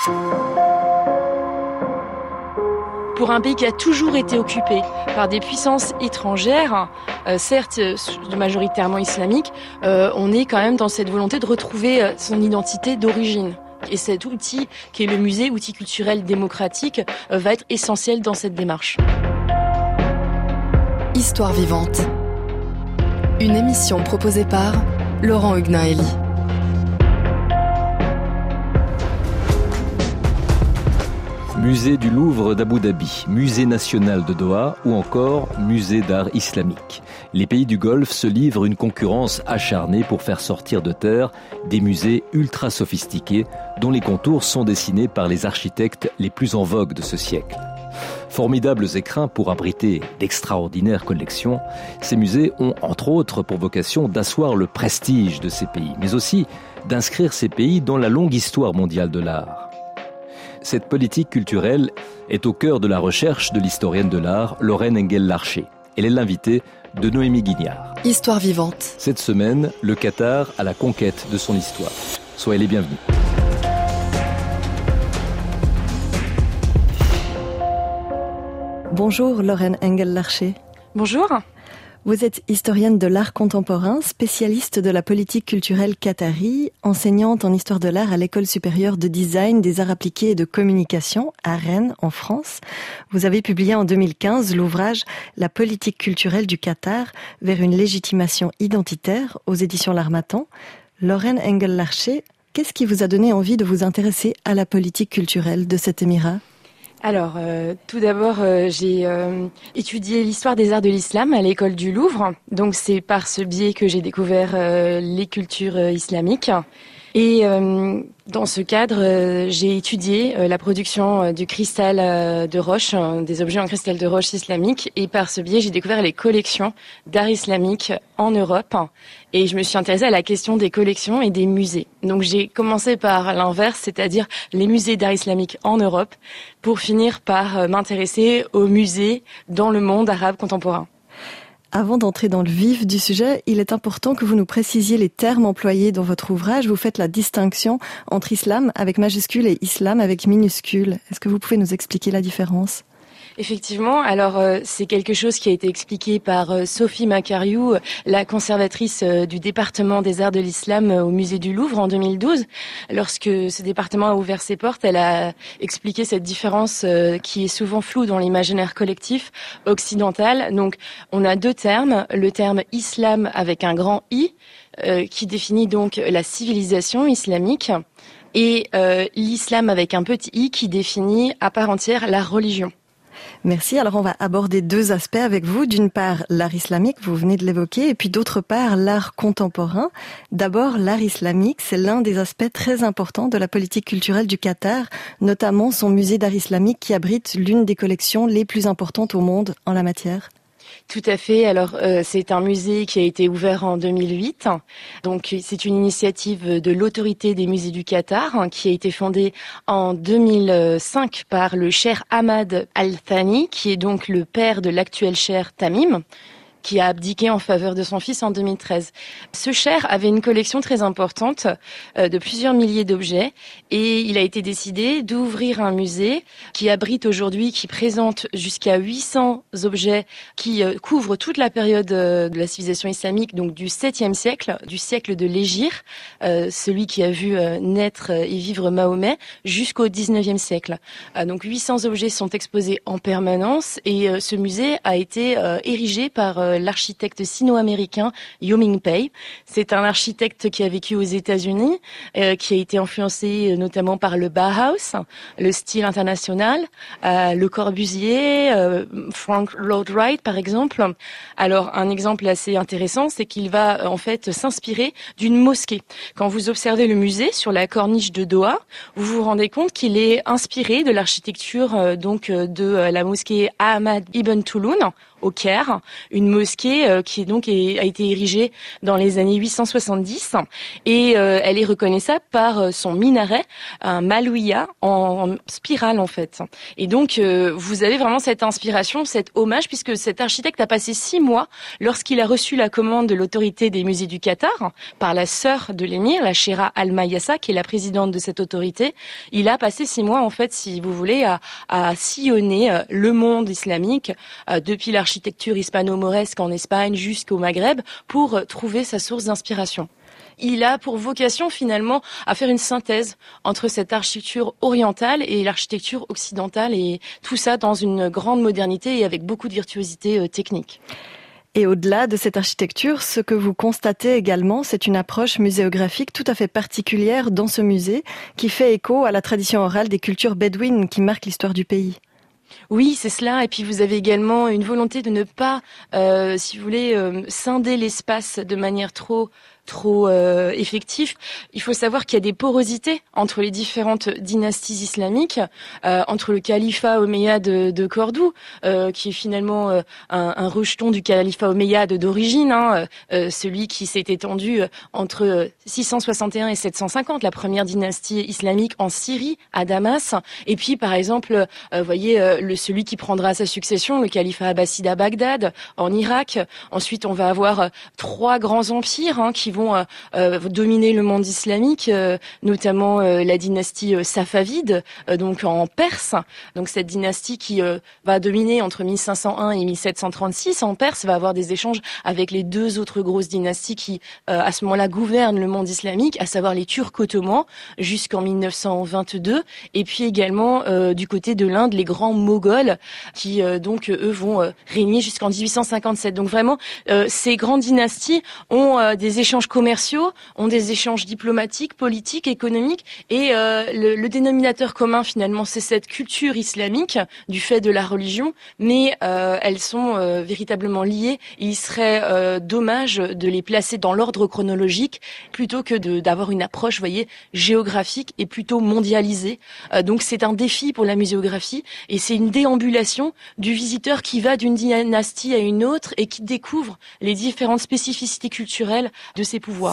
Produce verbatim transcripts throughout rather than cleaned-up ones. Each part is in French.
Pour un pays qui a toujours été occupé par des puissances étrangères, euh, certes majoritairement islamiques, euh, on est quand même dans cette volonté de retrouver euh, son identité d'origine. Et cet outil, qui est le musée, outil culturel démocratique, euh, va être essentiel dans cette démarche. Histoire vivante. Une émission proposée par Laurent Huguenin-Elie. Musée du Louvre d'Abu Dhabi, Musée national de Doha ou encore Musée d'art islamique. Les pays du Golfe se livrent une concurrence acharnée pour faire sortir de terre des musées ultra sophistiqués dont les contours sont dessinés par les architectes les plus en vogue de ce siècle. Formidables écrins pour abriter d'extraordinaires collections, ces musées ont entre autres pour vocation d'asseoir le prestige de ces pays, mais aussi d'inscrire ces pays dans la longue histoire mondiale de l'art. Cette politique culturelle est au cœur de la recherche de l'historienne de l'art Lorraine Engel-Larcher. Elle est l'invitée de Noémie Guignard. Histoire vivante. Cette semaine, le Qatar à la conquête de son histoire. Soyez les bienvenus. Bonjour Lorraine Engel-Larcher. Bonjour. Vous êtes historienne de l'art contemporain, spécialiste de la politique culturelle qatari, enseignante en histoire de l'art à l'École supérieure de design, des arts appliqués et de communication à Rennes, en France. Vous avez publié en deux mille quinze l'ouvrage « La politique culturelle du Qatar vers une légitimation identitaire » aux éditions L'Harmattan. Lorraine Engel-Larcher, qu'est-ce qui vous a donné envie de vous intéresser à la politique culturelle de cet émirat ? Alors, euh, tout d'abord, euh, j'ai euh, étudié l'histoire des arts de l'islam à l'école du Louvre. Donc, c'est par ce biais que j'ai découvert euh, les cultures euh, islamiques. Et euh, dans ce cadre, euh, j'ai étudié euh, la production euh, du cristal euh, de roche, euh, des objets en cristal de roche islamique. Et par ce biais, j'ai découvert les collections d'art islamique en Europe. Et je me suis intéressée à la question des collections et des musées. Donc j'ai commencé par l'inverse, c'est-à-dire les musées d'art islamique en Europe, pour finir par euh, m'intéresser aux musées dans le monde arabe contemporain. Avant d'entrer dans le vif du sujet, il est important que vous nous précisiez les termes employés dans votre ouvrage. Vous faites la distinction entre islam avec majuscule et islam avec minuscule. Est-ce que vous pouvez nous expliquer la différence ? Effectivement, alors euh, c'est quelque chose qui a été expliqué par euh, Sophie Macariou, la conservatrice euh, du département des arts de l'islam euh, au musée du Louvre en deux mille douze. Lorsque ce département a ouvert ses portes, elle a expliqué cette différence euh, qui est souvent floue dans l'imaginaire collectif occidental. Donc on a deux termes, le terme islam avec un grand I euh, qui définit donc la civilisation islamique et euh, l'islam avec un petit i qui définit à part entière la religion. Merci. Alors on va aborder deux aspects avec vous. D'une part, l'art islamique, vous venez de l'évoquer, et puis d'autre part, l'art contemporain. D'abord, l'art islamique, c'est l'un des aspects très importants de la politique culturelle du Qatar, notamment son musée d'art islamique qui abrite l'une des collections les plus importantes au monde en la matière. Tout à fait. Alors, euh, c'est un musée qui a été ouvert en deux mille huit. Donc, c'est une initiative de l'autorité des musées du Qatar hein, qui a été fondée en deux mille cinq par le cheikh Ahmad Al-Thani, qui est donc le père de l'actuel cheikh Tamim, qui a abdiqué en faveur de son fils en deux mille treize. Ce cheikh avait une collection très importante euh, de plusieurs milliers d'objets et il a été décidé d'ouvrir un musée qui abrite aujourd'hui, qui présente jusqu'à huit cents objets qui euh, couvrent toute la période euh, de la civilisation islamique, donc du septième siècle, du siècle de l'Hégire, euh, celui qui a vu euh, naître et vivre Mahomet, jusqu'au dix-neuvième siècle. Euh, donc huit cents objets sont exposés en permanence et euh, ce musée a été euh, érigé par euh, l'architecte sino-américain Yo Ming-pei. C'est un architecte qui a vécu aux États-Unis, euh, qui a été influencé euh, notamment par le Bauhaus, le style international, euh, Le Corbusier, euh, Frank Lloyd Wright par exemple. Alors un exemple assez intéressant, c'est qu'il va euh, en fait s'inspirer d'une mosquée. Quand vous observez le musée sur la corniche de Doha, vous vous rendez compte qu'il est inspiré de l'architecture euh, donc euh, de euh, la mosquée Ahmad Ibn Tulun au Caire, une mosquée euh, qui donc est, a été érigée dans les années huit cent soixante-dix et euh, elle est reconnaissable par euh, son minaret, un malouya en, en spirale en fait. Et donc euh, vous avez vraiment cette inspiration, cet hommage, puisque cet architecte a passé six mois lorsqu'il a reçu la commande de l'autorité des musées du Qatar par la sœur de l'émir, la Chéra Al-Mayassa, qui est la présidente de cette autorité. Il a passé six mois en fait, si vous voulez, à, à sillonner euh, le monde islamique euh, depuis l'architecture hispano-mauresque en Espagne jusqu'au Maghreb pour euh, trouver sa source d'inspiration. Il a pour vocation finalement à faire une synthèse entre cette architecture orientale et l'architecture occidentale, et tout ça dans une grande modernité et avec beaucoup de virtuosité euh, technique. Et au-delà de cette architecture, ce que vous constatez également, c'est une approche muséographique tout à fait particulière dans ce musée qui fait écho à la tradition orale des cultures bédouines qui marquent l'histoire du pays. Oui, c'est cela. Et puis vous avez également une volonté de ne pas, euh, si vous voulez, euh, scinder l'espace de manière trop trop euh, effectif. Il faut savoir qu'il y a des porosités entre les différentes dynasties islamiques, euh, entre le califat omeyyade de, de Cordoue, euh, qui est finalement euh, un, un rejeton du califat omeyyade d'origine, hein, euh, celui qui s'est étendu entre six cent soixante et un et sept cent cinquante, la première dynastie islamique en Syrie, à Damas. Et puis, par exemple, euh, voyez, euh, le, celui qui prendra sa succession, le califat abbasside à Bagdad, en Irak. Ensuite, on va avoir euh, trois grands empires hein, qui vont vont euh, dominer le monde islamique, euh, notamment euh, la dynastie euh, safavide, euh, donc en Perse. Donc cette dynastie qui euh, va dominer entre mille cinq cent un et mille sept cent trente-six en Perse va avoir des échanges avec les deux autres grosses dynasties qui, euh, à ce moment-là, gouvernent le monde islamique, à savoir les Turcs ottomans jusqu'en mille neuf cent vingt-deux, et puis également euh, du côté de l'Inde, les grands Moghols qui euh, donc eux vont euh, régner jusqu'en dix-huit cent cinquante-sept. Donc vraiment, euh, ces grandes dynasties ont euh, des échanges commerciaux, ont des échanges diplomatiques, politiques, économiques, et euh, le, le dénominateur commun finalement, c'est cette culture islamique du fait de la religion, mais euh, elles sont euh, véritablement liées. Et il serait euh, dommage de les placer dans l'ordre chronologique plutôt que de, d'avoir une approche, vous voyez, géographique et plutôt mondialisée. Euh, donc c'est un défi pour la muséographie et c'est une déambulation du visiteur qui va d'une dynastie à une autre et qui découvre les différentes spécificités culturelles de ses pouvoirs.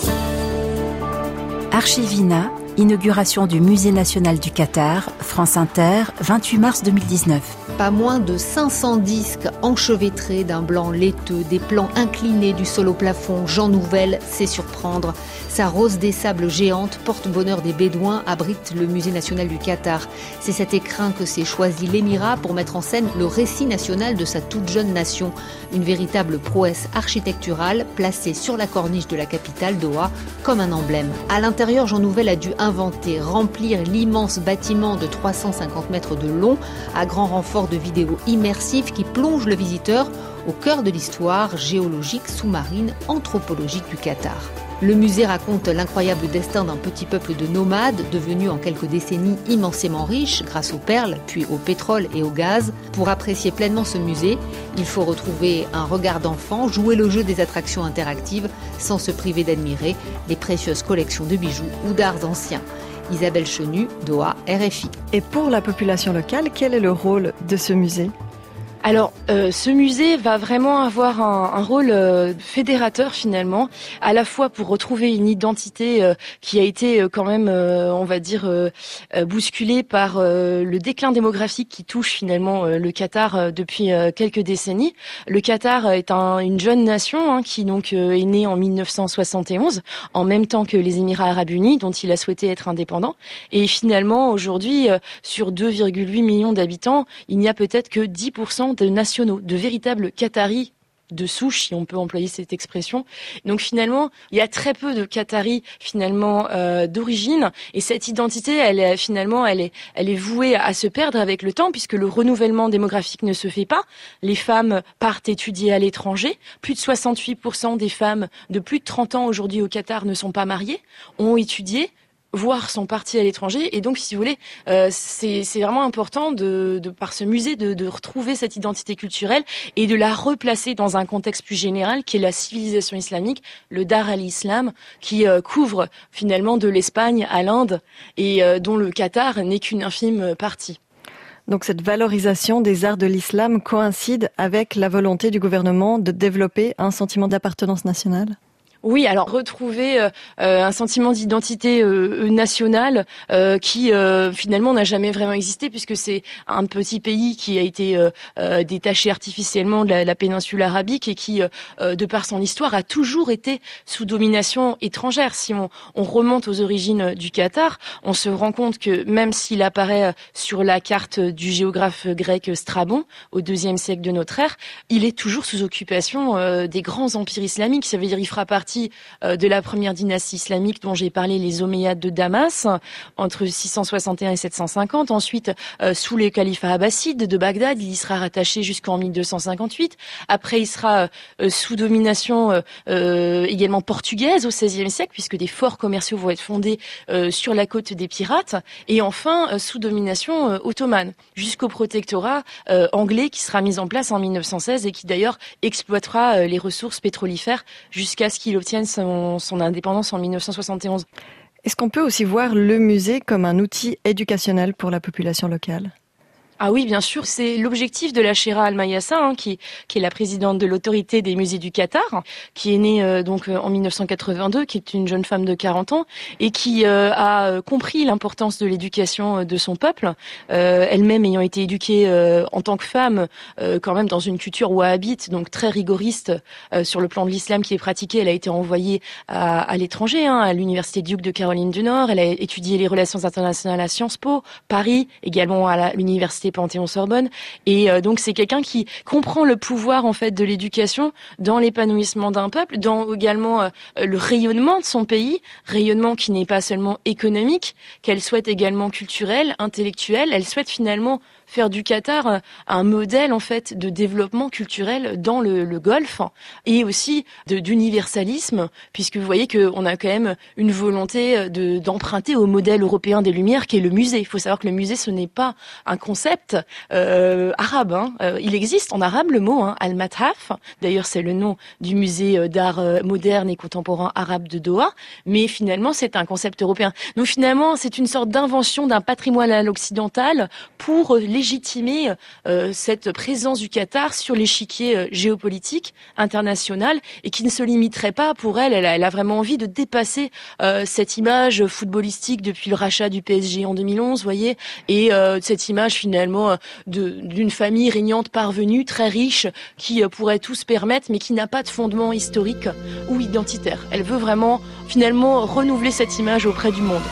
Archivina, inauguration du Musée national du Qatar, France Inter, vingt-huit mars deux mille dix-neuf. Pas moins de cinq cents disques enchevêtrés d'un blanc laiteux, des plans inclinés du sol au plafond. Jean Nouvel sait surprendre. Sa rose des sables géante, porte-bonheur des Bédouins, abrite le Musée national du Qatar. C'est cet écrin que s'est choisi l'émirat pour mettre en scène le récit national de sa toute jeune nation. Une véritable prouesse architecturale placée sur la corniche de la capitale, Doha, comme un emblème. À l'intérieur, Jean Nouvel a dû inventer, remplir l'immense bâtiment de trois cent cinquante mètres de long, à grand renfort de vidéos immersives qui plongent le visiteur au cœur de l'histoire géologique, sous-marine, anthropologique du Qatar. Le musée raconte l'incroyable destin d'un petit peuple de nomades devenu en quelques décennies immensément riche grâce aux perles, puis au pétrole et au gaz. Pour apprécier pleinement ce musée, il faut retrouver un regard d'enfant, jouer le jeu des attractions interactives sans se priver d'admirer les précieuses collections de bijoux ou d'arts anciens. Isabelle Chenu, Doha, R F I. Et pour la population locale, quel est le rôle de ce musée ? Alors, euh, ce musée va vraiment avoir un, un rôle euh, fédérateur finalement, à la fois pour retrouver une identité euh, qui a été euh, quand même, euh, on va dire, euh, euh, bousculée par euh, le déclin démographique qui touche finalement euh, le Qatar euh, depuis euh, quelques décennies. Le Qatar est un, une jeune nation hein, qui donc euh, est née en mille neuf cent soixante et onze, en même temps que les Émirats arabes unis, dont il a souhaité être indépendant. Et finalement, aujourd'hui, euh, sur deux virgule huit millions d'habitants, il n'y a peut-être que dix pour cent de nationaux, de véritables Qataris de souche, si on peut employer cette expression. Donc finalement, il y a très peu de Qataris finalement euh, d'origine, et cette identité, elle est finalement, elle est, elle est vouée à se perdre avec le temps, puisque le renouvellement démographique ne se fait pas. Les femmes partent étudier à l'étranger. Plus de soixante-huit pour cent des femmes de plus de trente ans aujourd'hui au Qatar ne sont pas mariées, ont étudié, voire sont partis à l'étranger. Et donc, si vous voulez, euh, c'est, c'est vraiment important de, de par ce musée de, de retrouver cette identité culturelle et de la replacer dans un contexte plus général qui est la civilisation islamique, le Dar al-Islam, qui euh, couvre finalement de l'Espagne à l'Inde et euh, dont le Qatar n'est qu'une infime partie. Donc cette valorisation des arts de l'islam coïncide avec la volonté du gouvernement de développer un sentiment d'appartenance nationale ? Oui, alors retrouver euh, un sentiment d'identité euh, nationale euh, qui euh, finalement n'a jamais vraiment existé, puisque c'est un petit pays qui a été euh, euh, détaché artificiellement de la, la péninsule arabique et qui, euh, de par son histoire, a toujours été sous domination étrangère. Si on, on remonte aux origines du Qatar, on se rend compte que même s'il apparaît sur la carte du géographe grec Strabon au deuxième siècle de notre ère, il est toujours sous occupation euh, des grands empires islamiques. Ça veut dire qu'il fera partie de la première dynastie islamique dont j'ai parlé, les Omeyyades de Damas, entre six cent soixante et un et sept cent cinquante. Ensuite, euh, sous les califats abbassides de Bagdad, il y sera rattaché jusqu'en mille deux cent cinquante-huit. Après, il sera euh, sous domination euh, euh, également portugaise au seizième siècle, puisque des forts commerciaux vont être fondés euh, sur la côte des pirates. Et enfin, euh, sous domination euh, ottomane, jusqu'au protectorat euh, anglais qui sera mis en place en mille neuf cent seize et qui d'ailleurs exploitera euh, les ressources pétrolifères jusqu'à ce qu'il obtienne son, son indépendance en mille neuf cent soixante et onze. Est-ce qu'on peut aussi voir le musée comme un outil éducationnel pour la population locale ? Ah oui, bien sûr, c'est l'objectif de la Chera Al-Mayassa, hein, qui, qui est la présidente de l'autorité des musées du Qatar, qui est née euh, donc euh, en mille neuf cent quatre-vingt-deux, qui est une jeune femme de quarante ans et qui euh, a compris l'importance de l'éducation euh, de son peuple, euh, elle-même ayant été éduquée euh, en tant que femme, euh, quand même dans une culture wahhabite, donc très rigoriste euh, sur le plan de l'islam qui est pratiqué. Elle a été envoyée à, à l'étranger, hein, à l'université Duke de Caroline du Nord. Elle a étudié les relations internationales à Sciences Po, Paris, également à la, l'université Panthéon-Sorbonne, et euh, donc c'est quelqu'un qui comprend le pouvoir en fait de l'éducation dans l'épanouissement d'un peuple, dans également euh, le rayonnement de son pays, rayonnement qui n'est pas seulement économique, qu'elle souhaite également culturel, intellectuel. Elle souhaite finalement faire du Qatar un modèle en fait de développement culturel dans le, le Golfe et aussi de, d'universalisme, puisque vous voyez qu'on a quand même une volonté de, d'emprunter au modèle européen des Lumières qui est le musée. Il faut savoir que le musée, ce n'est pas un concept euh, arabe. Hein. Euh, il existe en arabe le mot hein, Al-Mathaf. D'ailleurs, c'est le nom du musée d'art moderne et contemporain arabe de Doha. Mais finalement, c'est un concept européen. Donc finalement, c'est une sorte d'invention d'un patrimoine à l'occidental pour légitimer euh, cette présence du Qatar sur l'échiquier euh, géopolitique international et qui ne se limiterait pas pour elle. Elle a, elle a vraiment envie de dépasser euh, cette image footballistique depuis le rachat du P S G en deux mille onze, voyez, et euh, cette image finalement de, d'une famille régnante parvenue, très riche, qui euh, pourrait tout se permettre, mais qui n'a pas de fondement historique ou identitaire. Elle veut vraiment finalement renouveler cette image auprès du monde.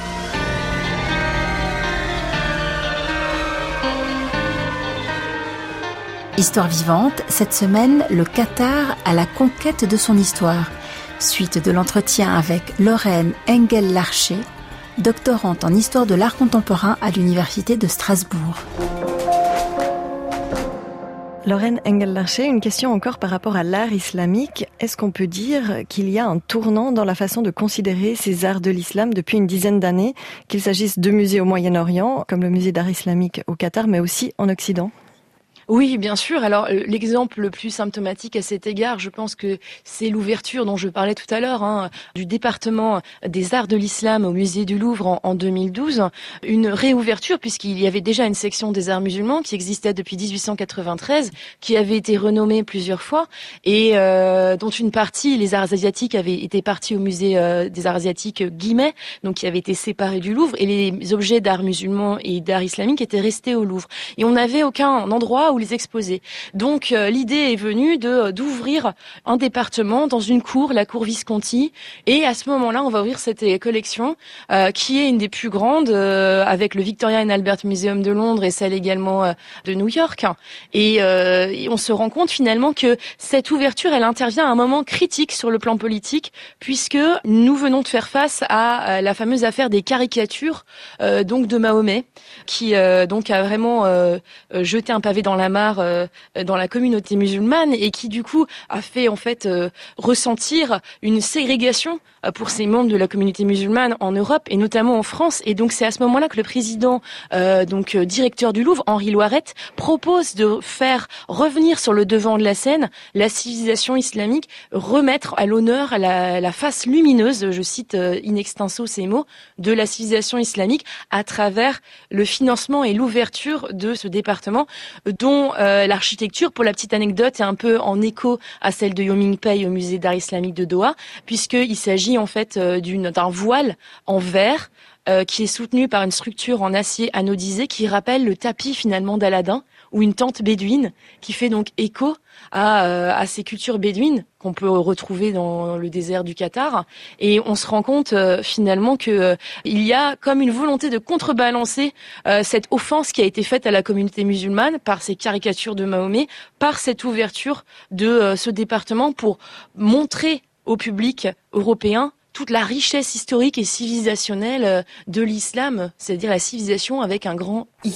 Histoire vivante, cette semaine, le Qatar à la conquête de son histoire. Suite de l'entretien avec Lorraine Engel-Larcher, doctorante en histoire de l'art contemporain à l'université de Strasbourg. Lorraine Engel-Larcher, une question encore par rapport à l'art islamique. Est-ce qu'on peut dire qu'il y a un tournant dans la façon de considérer ces arts de l'islam depuis une dizaine d'années, qu'il s'agisse de musées au Moyen-Orient, comme le musée d'art islamique au Qatar, mais aussi en Occident ? Oui, bien sûr. Alors, l'exemple le plus symptomatique à cet égard, je pense que c'est l'ouverture dont je parlais tout à l'heure, hein, du département des arts de l'islam au musée du Louvre en, en deux mille douze. Une réouverture, puisqu'il y avait déjà une section des arts musulmans qui existait depuis dix-huit cent quatre-vingt-treize, qui avait été renommée plusieurs fois, et euh, dont une partie, les arts asiatiques, avaient été partis au musée euh, des arts asiatiques Guimet, donc qui avait été séparé du Louvre, et les objets d'art musulman et d'art islamique étaient restés au Louvre. Et on n'avait aucun endroit où les exposer. Donc euh, l'idée est venue de d'ouvrir un département dans une cour, la cour Visconti, et à ce moment-là, on va ouvrir cette collection euh, qui est une des plus grandes euh, avec le Victoria and Albert Museum de Londres et celle également euh, de New York. Et, euh, et on se rend compte finalement que cette ouverture, elle intervient à un moment critique sur le plan politique, puisque nous venons de faire face à, à la fameuse affaire des caricatures euh, donc de Mahomet, qui euh, donc a vraiment euh, jeté un pavé dans la la mare euh, dans la communauté musulmane et qui du coup a fait en fait euh, ressentir une ségrégation euh, pour ces membres de la communauté musulmane en Europe et notamment en France. Et donc c'est à ce moment-là que le président, euh, donc euh, directeur du Louvre, Henri Loiret, propose de faire revenir sur le devant de la scène la civilisation islamique, remettre à l'honneur la, la face lumineuse, je cite euh, in extenso ces mots, de la civilisation islamique à travers le financement et l'ouverture de ce département dont euh, l'architecture, pour la petite anecdote, est un peu en écho à celle de Yomingpei au musée d'art islamique de Doha, puisqu'il s'agit en fait euh, d'une, d'un voile en verre euh, qui est soutenu par une structure en acier anodisé qui rappelle le tapis finalement d'Aladin ou une tente bédouine qui fait donc écho à, euh, à ces cultures bédouines qu'on peut retrouver dans le désert du Qatar. Et on se rend compte euh, finalement que euh, il y a comme une volonté de contrebalancer euh, cette offense qui a été faite à la communauté musulmane par ces caricatures de Mahomet, par cette ouverture de euh, ce département pour montrer au public européen toute la richesse historique et civilisationnelle euh, de l'islam, c'est-à-dire la civilisation avec un grand I.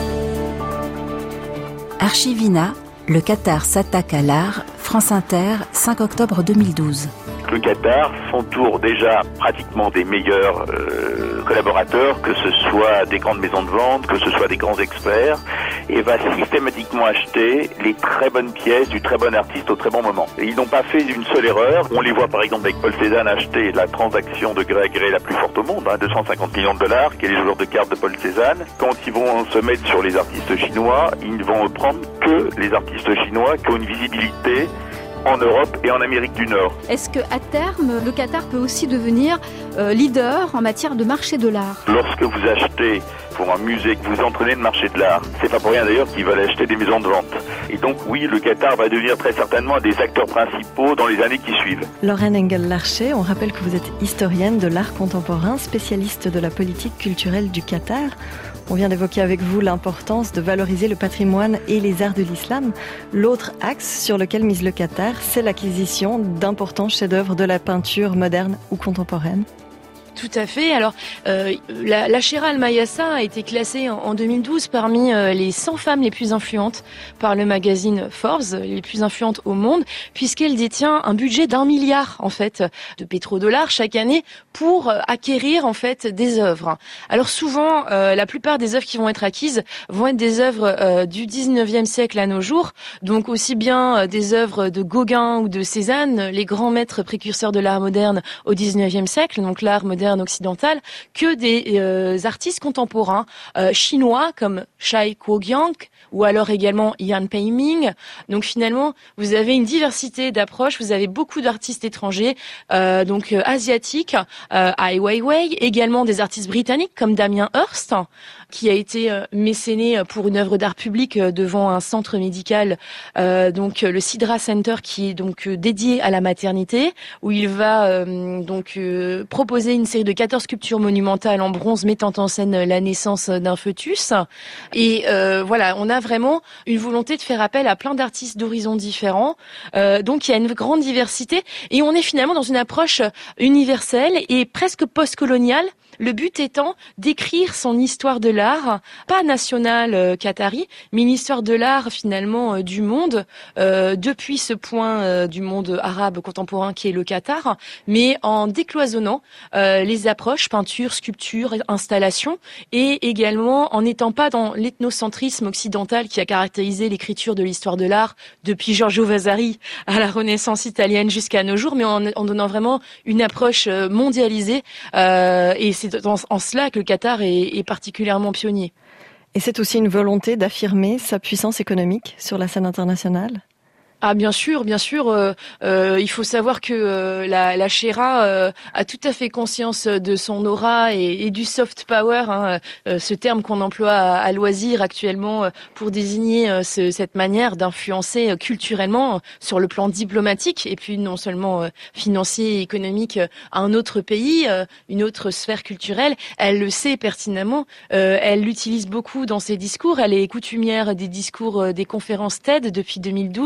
Archivina, le Qatar s'attaque à l'art, France Inter, cinq octobre deux mille douze. Le Qatar s'entoure déjà pratiquement des meilleurs euh, collaborateurs, que ce soit des grandes maisons de vente, que ce soit des grands experts, et va systématiquement acheter les très bonnes pièces du très bon artiste au très bon moment. Et ils n'ont pas fait une seule erreur. On les voit par exemple avec Paul Cézanne acheter la transaction de gré à gré la plus forte au monde, hein, deux cent cinquante millions de dollars, qui est les joueurs de cartes de Paul Cézanne. Quand ils vont se mettre sur les artistes chinois, ils ne vont prendre que les artistes chinois qui ont une visibilité en Europe et en Amérique du Nord. Est-ce qu'à terme, le Qatar peut aussi devenir euh, leader en matière de marché de l'art ? Lorsque vous achetez pour un musée, que vous entraînez le marché de l'art, c'est pas pour rien d'ailleurs qu'ils veulent acheter des maisons de vente. Et donc oui, le Qatar va devenir très certainement un des acteurs principaux dans les années qui suivent. Lorraine Engel-Larcher, on rappelle que vous êtes historienne de l'art contemporain, spécialiste de la politique culturelle du Qatar. On vient d'évoquer avec vous l'importance de valoriser le patrimoine et les arts de l'islam. L'autre axe sur lequel mise le Qatar, c'est l'acquisition d'importants chefs-d'œuvre de la peinture moderne ou contemporaine. Tout à fait. Alors, euh, la, la Shera Al-Mayassa a été classée en, en deux mille douze parmi euh, les cent femmes les plus influentes par le magazine Forbes, les plus influentes au monde, puisqu'elle détient un budget d'un milliard, en fait, de pétrodollars chaque année pour euh, acquérir, en fait, des œuvres. Alors souvent, euh, la plupart des œuvres qui vont être acquises vont être des œuvres euh, du dix-neuvième siècle à nos jours, donc aussi bien euh, des œuvres de Gauguin ou de Cézanne, les grands maîtres précurseurs de l'art moderne au dix-neuvième siècle, donc l'art moderne occidental, que des euh, artistes contemporains euh, chinois comme Shai Kuogyang ou alors également Yan Peiming. Donc finalement, vous avez une diversité d'approches, vous avez beaucoup d'artistes étrangers, euh, donc euh, asiatiques, euh, Ai Weiwei, également des artistes britanniques comme Damien Hirst, qui a été euh, mécéné pour une œuvre d'art public euh, devant un centre médical, euh, donc le Sidra Center, qui est donc euh, dédié à la maternité, où il va euh, donc euh, proposer une série de quatorze sculptures monumentales en bronze mettant en scène la naissance d'un fœtus. Et euh, voilà, on a vraiment une volonté de faire appel à plein d'artistes d'horizons différents. Euh, donc il y a une grande diversité et on est finalement dans une approche universelle et presque post-coloniale. Le but étant d'écrire son histoire de l'art, pas nationale euh, qatari, mais une histoire de l'art finalement euh, du monde, euh, depuis ce point euh, du monde arabe contemporain qui est le Qatar, mais en décloisonnant euh, les approches, peinture, sculpture, installation, et également en n'étant pas dans l'ethnocentrisme occidental qui a caractérisé l'écriture de l'histoire de l'art depuis Giorgio Vasari à la Renaissance italienne jusqu'à nos jours, mais en, en donnant vraiment une approche mondialisée euh, et c'est en, en cela que le Qatar est, est particulièrement pionnier. Et c'est aussi une volonté d'affirmer sa puissance économique sur la scène internationale ? Ah bien sûr, bien sûr. Euh, euh, il faut savoir que euh, la, la Shera euh, a tout à fait conscience de son aura et, et du soft power, hein, euh, ce terme qu'on emploie à, à loisir actuellement euh, pour désigner euh, ce, cette manière d'influencer euh, culturellement euh, sur le plan diplomatique et puis non seulement euh, financier et économique euh, à un autre pays, euh, une autre sphère culturelle. Elle le sait pertinemment. Euh, elle l'utilise beaucoup dans ses discours. Elle est coutumière des discours euh, des conférences TED depuis deux mille douze.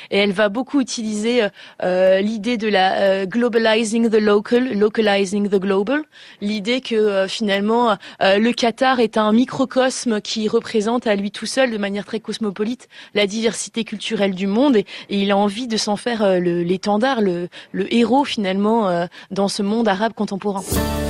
et elle va beaucoup utiliser euh, l'idée de la euh, globalizing the local, localizing the global, l'idée que euh, finalement euh, le Qatar est un microcosme qui représente à lui tout seul, de manière très cosmopolite, la diversité culturelle du monde, et, et il a envie de s'en faire euh, le, l'étendard, le, le héros finalement euh, dans ce monde arabe contemporain.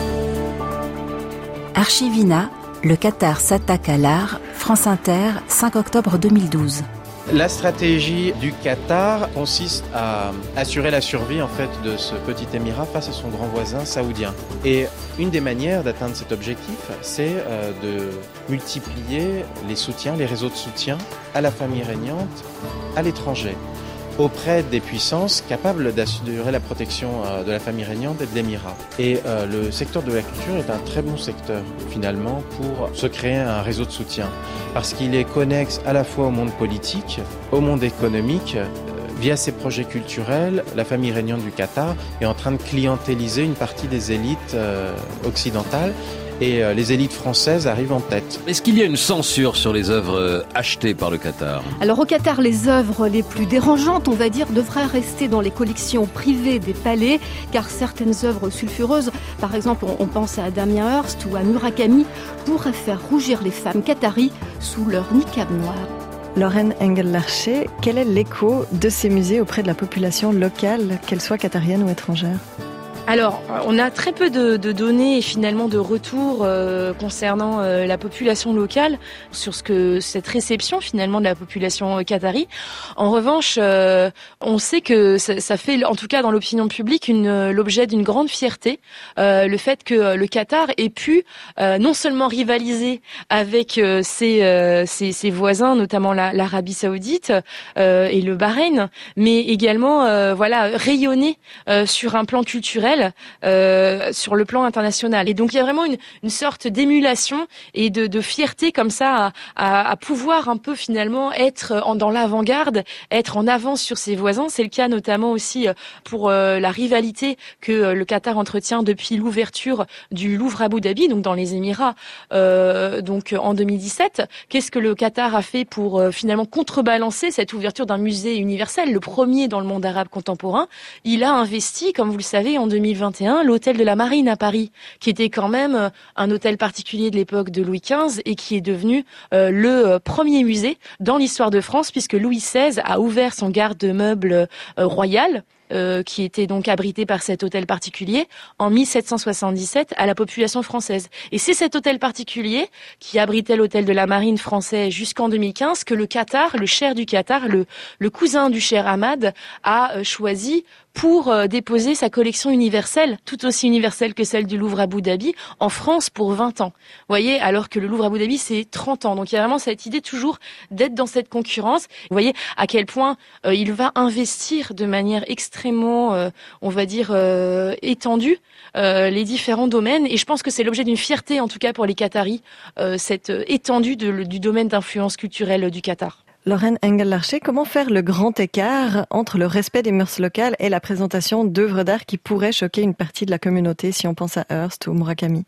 Archivina, le Qatar s'attaque à l'art, France Inter, cinq octobre deux mille douze. La stratégie du Qatar consiste à assurer la survie en fait de ce petit émirat face à son grand voisin saoudien. Et une des manières d'atteindre cet objectif, c'est euh, de multiplier les soutiens, les réseaux de soutien à la famille régnante à l'étranger, auprès des puissances capables d'assurer la protection euh, de la famille régnante et de l'émirat. Et euh, le secteur de la culture est un très bon secteur, finalement, pour se créer un réseau de soutien. Parce qu'il est connexe à la fois au monde politique, au monde économique. Euh, via ses projets culturels, la famille régnante du Qatar est en train de clientéliser une partie des élites euh, occidentales. Et euh, les élites françaises arrivent en tête. Est-ce qu'il y a une censure sur les œuvres achetées par le Qatar ? Alors au Qatar, les œuvres les plus dérangeantes, on va dire, devraient rester dans les collections privées des palais, car certaines œuvres sulfureuses, par exemple on, on pense à Damien Hirst ou à Murakami, pourraient faire rougir les femmes qataries sous leur niqab noir. Lorraine Engel-Larcher, quel est l'écho de ces musées auprès de la population locale, qu'elle soit qatarienne ou étrangère ? Alors, on a très peu de, de données et finalement de retours euh, concernant euh, la population locale sur ce que cette réception finalement de la population qatari. En revanche, euh, on sait que ça, ça fait, en tout cas dans l'opinion publique, une, l'objet d'une grande fierté, euh, le fait que le Qatar ait pu euh, non seulement rivaliser avec euh, ses, euh, ses, ses voisins, notamment la, l'Arabie Saoudite euh, et le Bahreïn, mais également euh, voilà rayonner euh, sur un plan culturel. Euh, sur le plan international. Et donc il y a vraiment une, une sorte d'émulation et de, de fierté comme ça à, à, à pouvoir un peu finalement être en, dans l'avant-garde, être en avance sur ses voisins. C'est le cas notamment aussi pour euh, la rivalité que euh, le Qatar entretient depuis l'ouverture du Louvre Abu Dhabi, donc dans les Émirats, euh, donc en deux mille dix-sept. Qu'est-ce que le Qatar a fait pour euh, finalement contrebalancer cette ouverture d'un musée universel, le premier dans le monde arabe contemporain? Il a investi, comme vous le savez, en deux mille vingt et un, l'hôtel de la Marine à Paris, qui était quand même un hôtel particulier de l'époque de Louis quinze et qui est devenu euh, le premier musée dans l'histoire de France, puisque Louis seize a ouvert son garde-meuble euh, royal, Euh, qui était donc abrité par cet hôtel particulier en mille sept cent soixante-dix-sept à la population française. Et c'est cet hôtel particulier qui abritait l'hôtel de la Marine français jusqu'en deux mille quinze que le Qatar, le cheikh du Qatar, le, le cousin du cheikh Hamad, a euh, choisi pour euh, déposer sa collection universelle, tout aussi universelle que celle du Louvre Abu Dhabi, en France pour vingt ans. Vous voyez, alors que le Louvre Abu Dhabi, c'est trente ans. Donc il y a vraiment cette idée toujours d'être dans cette concurrence. Vous voyez à quel point euh, il va investir de manière extrêmement, euh, on va dire, euh, étendue euh, les différents domaines. Et je pense que c'est l'objet d'une fierté, en tout cas pour les Qataris, euh, cette étendue de, du domaine d'influence culturelle du Qatar. Lorraine Engel-Larcher, comment faire le grand écart entre le respect des mœurs locales et la présentation d'œuvres d'art qui pourraient choquer une partie de la communauté, si on pense à Hirst ou Murakami?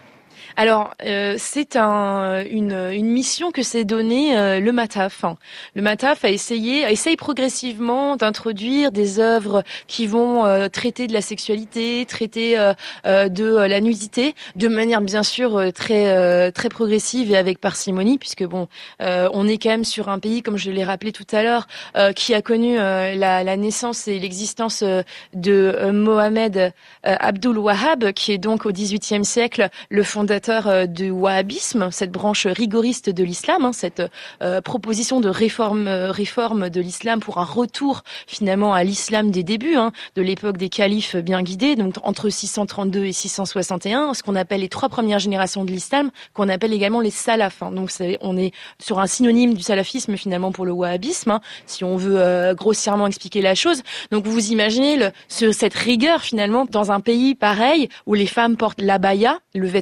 Alors, euh, c'est un, une, une mission que s'est donnée euh, le MATAF. Le MATAF a essayé, a essayé progressivement d'introduire des œuvres qui vont euh, traiter de la sexualité, traiter euh, euh, de euh, la nudité, de manière bien sûr euh, très euh, très progressive et avec parcimonie, puisque bon, euh, on est quand même sur un pays, comme je l'ai rappelé tout à l'heure, euh, qui a connu euh, la, la naissance et l'existence euh, de euh, Mohamed euh, Abdul Wahhab, qui est donc au dix-huitième siècle le fondateur du wahhabisme, cette branche rigoriste de l'islam, hein, cette euh, proposition de réforme, euh, réforme de l'islam pour un retour finalement à l'islam des débuts, hein, de l'époque des califes bien guidés, donc entre six cent trente-deux et six cent soixante et un, ce qu'on appelle les trois premières générations de l'islam, qu'on appelle également les salafs. Hein. Donc c'est, on est sur un synonyme du salafisme finalement pour le wahhabisme, hein, si on veut euh, grossièrement expliquer la chose. Donc vous imaginez le, ce, cette rigueur finalement dans un pays pareil où les femmes portent l'abaya, le vêtement traditionnel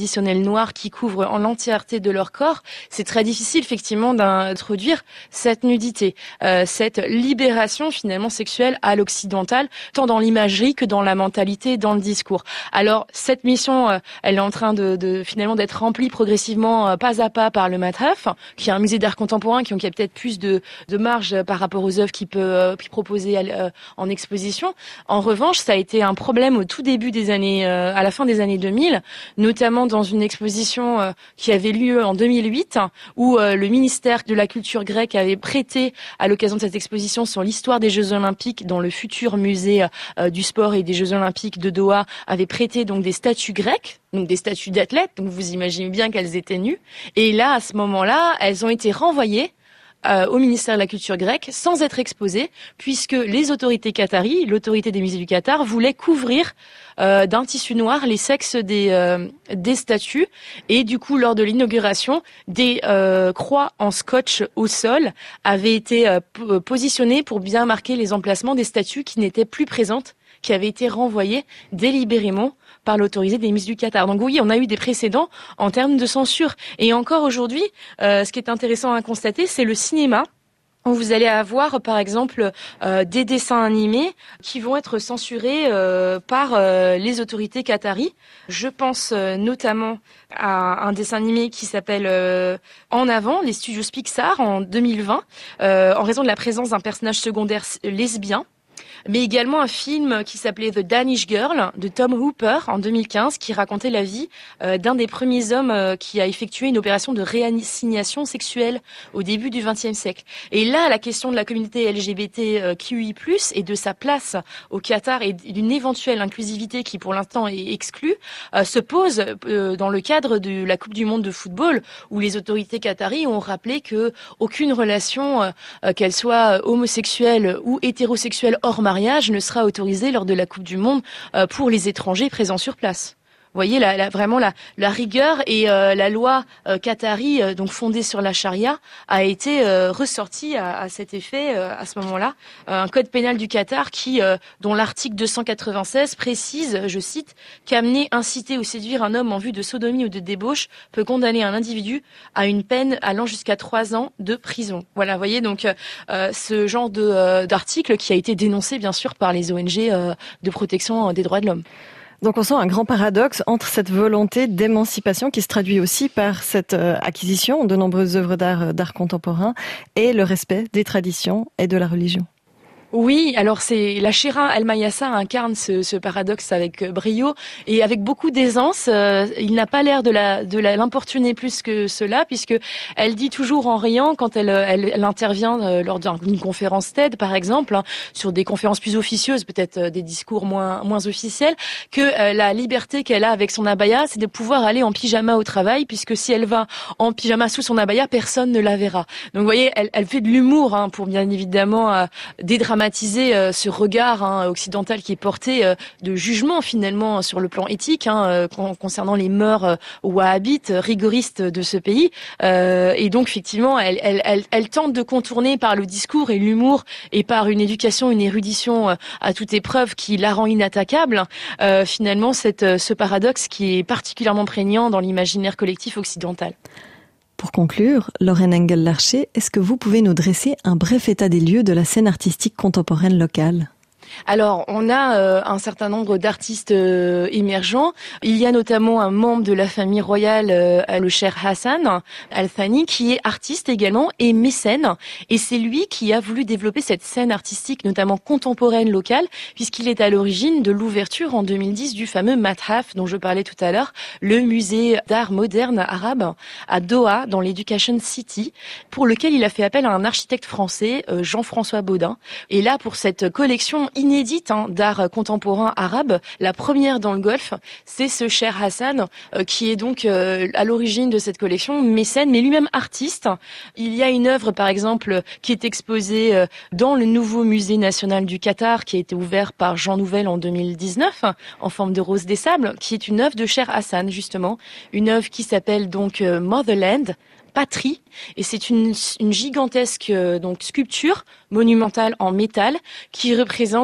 traditionnelles noires qui couvrent en l'entièreté de leur corps, c'est très difficile effectivement d'introduire cette nudité, euh, cette libération finalement sexuelle à l'occidental, tant dans l'imagerie que dans la mentalité, dans le discours. Alors cette mission, euh, elle est en train de, de finalement d'être remplie progressivement, euh, pas à pas, par le Mathaf, qui est un musée d'art contemporain qui, qui a peut-être plus de, de marge par rapport aux œuvres qu'il peut euh, proposer à, euh, en exposition. En revanche, ça a été un problème au tout début des années, euh, à la fin des années deux mille, notamment dans une exposition euh, qui avait lieu en deux mille huit, où euh, le ministère de la Culture grecque avait prêté, à l'occasion de cette exposition sur l'histoire des Jeux Olympiques, dans le futur musée euh, du sport et des Jeux Olympiques de Doha, avait prêté donc des statues grecques, donc des statues d'athlètes, donc vous imaginez bien qu'elles étaient nues. Et là, à ce moment-là, elles ont été renvoyées euh, au ministère de la Culture grecque sans être exposées, puisque les autorités qataries, l'autorité des musées du Qatar, voulaient couvrir euh, d'un tissu noir les sexes des, euh, des statues. Et du coup, lors de l'inauguration, des euh, croix en scotch au sol avaient été euh, p- positionnées pour bien marquer les emplacements des statues qui n'étaient plus présentes, qui avaient été renvoyées délibérément par l'autorité des musées du Qatar. Donc oui, on a eu des précédents en termes de censure. Et encore aujourd'hui, euh, ce qui est intéressant à constater, c'est le cinéma, où vous allez avoir, par exemple, euh, des dessins animés qui vont être censurés euh, par euh, les autorités qataries. Je pense euh, notamment à un dessin animé qui s'appelle euh, En avant, les studios Pixar, en deux mille vingt, euh, en raison de la présence d'un personnage secondaire lesbien, mais également un film qui s'appelait The Danish Girl de Tom Hooper en deux mille quinze, qui racontait la vie euh, d'un des premiers hommes euh, qui a effectué une opération de réassignation sexuelle au début du vingtième siècle. Et là, la question de la communauté L G B T Q I plus, et de sa place au Qatar et d'une éventuelle inclusivité qui pour l'instant est exclue, euh, se pose euh, dans le cadre de la Coupe du Monde de football, où les autorités qataries ont rappelé que aucune relation, euh, qu'elle soit homosexuelle ou hétérosexuelle hors mariage, ne sera autorisée lors de la Coupe du Monde euh, pour les étrangers présents sur place. Vous voyez la, la, vraiment la, la rigueur et euh, la loi euh, qatari, euh, donc fondée sur la charia, a été euh, ressortie à, à cet effet euh, à ce moment-là. Euh, un code pénal du Qatar qui, euh, dont l'article deux cent quatre-vingt-seize précise, je cite, qu'amener, inciter ou séduire un homme en vue de sodomie ou de débauche peut condamner un individu à une peine allant jusqu'à trois ans de prison. Voilà, vous voyez donc euh, ce genre de euh, d'article qui a été dénoncé bien sûr par les O N G euh, de protection des droits de l'homme. Donc on sent un grand paradoxe entre cette volonté d'émancipation qui se traduit aussi par cette euh, acquisition de nombreuses œuvres d'art, d'art contemporain et le respect des traditions et de la religion. Oui, alors c'est la Chéra El Mayassa incarne ce, ce paradoxe avec brio et avec beaucoup d'aisance. Euh, il n'a pas l'air de la de la, l'importuner plus que cela, puisque elle dit toujours en riant quand elle elle, elle intervient euh, lors d'une conférence TED par exemple, hein, sur des conférences plus officieuses, peut-être euh, des discours moins moins officiels, que euh, la liberté qu'elle a avec son abaya, c'est de pouvoir aller en pyjama au travail, puisque si elle va en pyjama sous son abaya, personne ne la verra. Donc vous voyez, elle, elle fait de l'humour hein, pour bien évidemment euh, dédramatiser Euh, ce regard hein, occidental qui est porté euh, de jugement finalement sur le plan éthique hein, euh, con- concernant les mœurs euh, wahhabites euh, rigoristes de ce pays euh, et donc effectivement elle, elle, elle, elle tente de contourner par le discours et l'humour et par une éducation, une érudition euh, à toute épreuve qui la rend inattaquable euh, finalement cette, ce paradoxe qui est particulièrement prégnant dans l'imaginaire collectif occidental. Pour conclure, Lorraine Engel-Larcher, est-ce que vous pouvez nous dresser un bref état des lieux de la scène artistique contemporaine locale ? Alors, on a euh, un certain nombre d'artistes euh, émergents. Il y a notamment un membre de la famille royale, euh, le Cheikh Hassan Al Thani, qui est artiste également et mécène. Et c'est lui qui a voulu développer cette scène artistique, notamment contemporaine locale, puisqu'il est à l'origine de l'ouverture en deux mille dix du fameux Mathaf dont je parlais tout à l'heure, le musée d'art moderne arabe à Doha, dans l'Education City, pour lequel il a fait appel à un architecte français, euh, Jean-François Baudin. Et là, pour cette collection inédite hein, d'art contemporain arabe, la première dans le Golfe, c'est ce Cheikh Hassan euh, qui est donc euh, à l'origine de cette collection, mécène, mais lui-même artiste. Il y a une œuvre, par exemple, qui est exposée euh, dans le nouveau musée national du Qatar, qui a été ouvert par Jean Nouvel en deux mille dix-neuf, en forme de rose des sables, qui est une œuvre de Cheikh Hassan, justement, une œuvre qui s'appelle donc euh, Motherland, Patrie, et c'est une, une gigantesque euh, donc sculpture monumentale en métal qui représente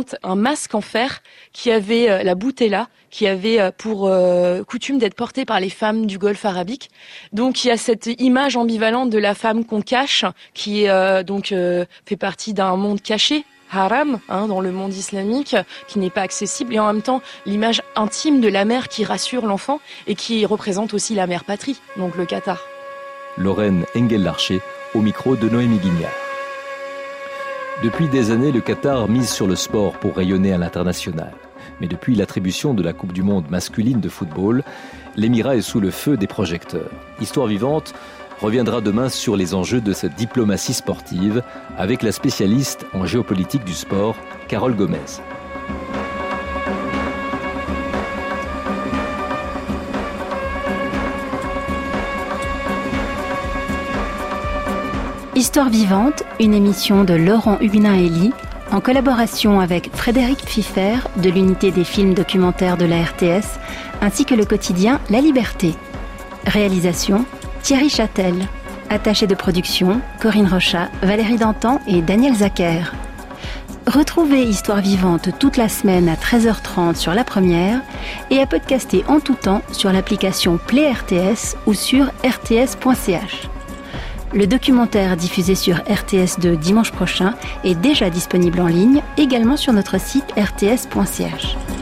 représente un masque en fer qui avait euh, la boutella, qui avait euh, pour euh, coutume d'être porté par les femmes du Golfe arabique. Donc il y a cette image ambivalente de la femme qu'on cache, qui euh, donc euh, fait partie d'un monde caché, haram, hein, dans le monde islamique, qui n'est pas accessible, et en même temps l'image intime de la mère qui rassure l'enfant et qui représente aussi la mère patrie, donc le Qatar. Lorraine Engel-Larcher, au micro de Noémie Guignard. Depuis des années, le Qatar mise sur le sport pour rayonner à l'international. Mais depuis l'attribution de la Coupe du Monde masculine de football, l'émirat est sous le feu des projecteurs. Histoire vivante reviendra demain sur les enjeux de cette diplomatie sportive avec la spécialiste en géopolitique du sport, Carole Gomez. Histoire vivante, une émission de Laurent Huguenin-Elie, en collaboration avec Frédéric Pfiffer de l'unité des films documentaires de la R T S, ainsi que le quotidien La Liberté. Réalisation, Thierry Châtel. Attaché de production, Corinne Rochat, Valérie Dantan et Daniel Zacher. Retrouvez Histoire vivante toute la semaine à treize heures trente sur La Première et à podcaster en tout temps sur l'application Play R T S ou sur r t s point c h. Le documentaire diffusé sur R T S deux dimanche prochain est déjà disponible en ligne, également sur notre site r t s point c h.